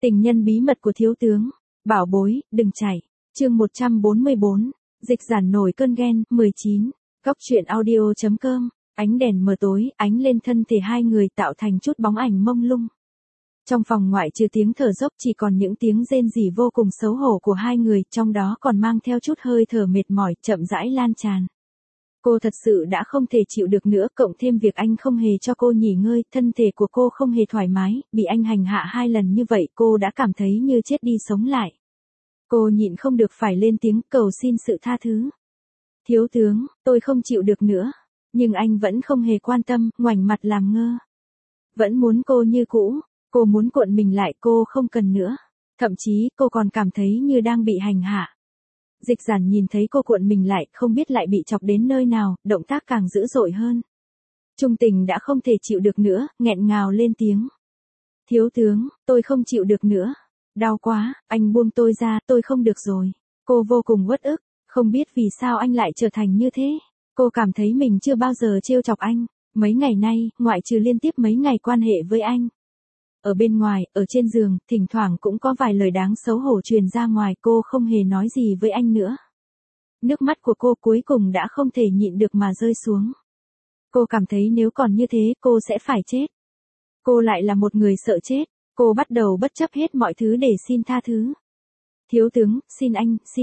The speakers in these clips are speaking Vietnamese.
Tình nhân bí mật của thiếu tướng. Bảo bối, đừng chạy. Chương 144. Dịch giản nổi cơn ghen. 19. Góc truyện audio.com. Ánh đèn mờ tối, ánh lên thân thể hai người tạo thành chút bóng ảnh mông lung. Trong phòng ngoại trừ tiếng thở dốc chỉ còn những tiếng rên rỉ vô cùng xấu hổ của hai người, trong đó còn mang theo chút hơi thở mệt mỏi, chậm rãi lan tràn. Cô thật sự đã không thể chịu được nữa, cộng thêm việc anh không hề cho cô nghỉ ngơi, thân thể của cô không hề thoải mái, bị anh hành hạ 2 lần như vậy cô đã cảm thấy như chết đi sống lại. Cô nhịn không được phải lên tiếng cầu xin sự tha thứ. Thiếu tướng, tôi không chịu được nữa. Nhưng anh vẫn không hề quan tâm, ngoảnh mặt làm ngơ. Vẫn muốn cô như cũ, cô muốn cuộn mình lại, cô không cần nữa. Thậm chí cô còn cảm thấy như đang bị hành hạ. Dịch giản nhìn thấy cô cuộn mình lại, không biết lại bị chọc đến nơi nào, động tác càng dữ dội hơn. Trung Tình đã không thể chịu được nữa, nghẹn ngào lên tiếng. Thiếu tướng, tôi không chịu được nữa. Đau quá, anh buông tôi ra, tôi không được rồi. Cô vô cùng uất ức, không biết vì sao anh lại trở thành như thế. Cô cảm thấy mình chưa bao giờ trêu chọc anh. Mấy ngày nay, ngoại trừ liên tiếp mấy ngày quan hệ với anh. Ở bên ngoài, ở trên giường, thỉnh thoảng cũng có vài lời đáng xấu hổ truyền ra ngoài, cô không hề nói gì với anh nữa. Nước mắt của cô cuối cùng đã không thể nhịn được mà rơi xuống. Cô cảm thấy nếu còn như thế, cô sẽ phải chết. Cô lại là một người sợ chết, cô bắt đầu bất chấp hết mọi thứ để xin tha thứ. Thiếu tướng, xin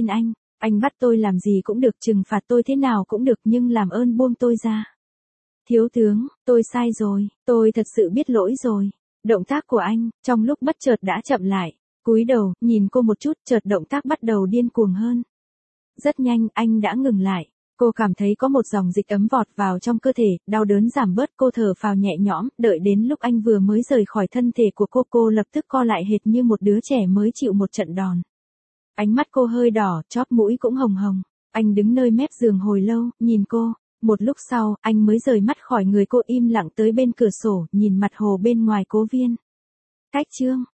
anh bắt tôi làm gì cũng được, trừng phạt tôi thế nào cũng được, nhưng làm ơn buông tôi ra. Thiếu tướng, tôi sai rồi, tôi thật sự biết lỗi rồi. Động tác của anh, trong lúc bất chợt đã chậm lại, cúi đầu, nhìn cô một chút, chợt động tác bắt đầu điên cuồng hơn. Rất nhanh, anh đã ngừng lại. Cô cảm thấy có một dòng dịch ấm vọt vào trong cơ thể, đau đớn giảm bớt, cô thở phào nhẹ nhõm, đợi đến lúc anh vừa mới rời khỏi thân thể của cô lập tức co lại hệt như một đứa trẻ mới chịu một trận đòn. Ánh mắt cô hơi đỏ, chóp mũi cũng hồng hồng. Anh đứng nơi mép giường hồi lâu, nhìn cô. Một lúc sau, anh mới rời mắt khỏi người cô, im lặng tới bên cửa sổ, nhìn mặt hồ bên ngoài Cố Viên. Cách chương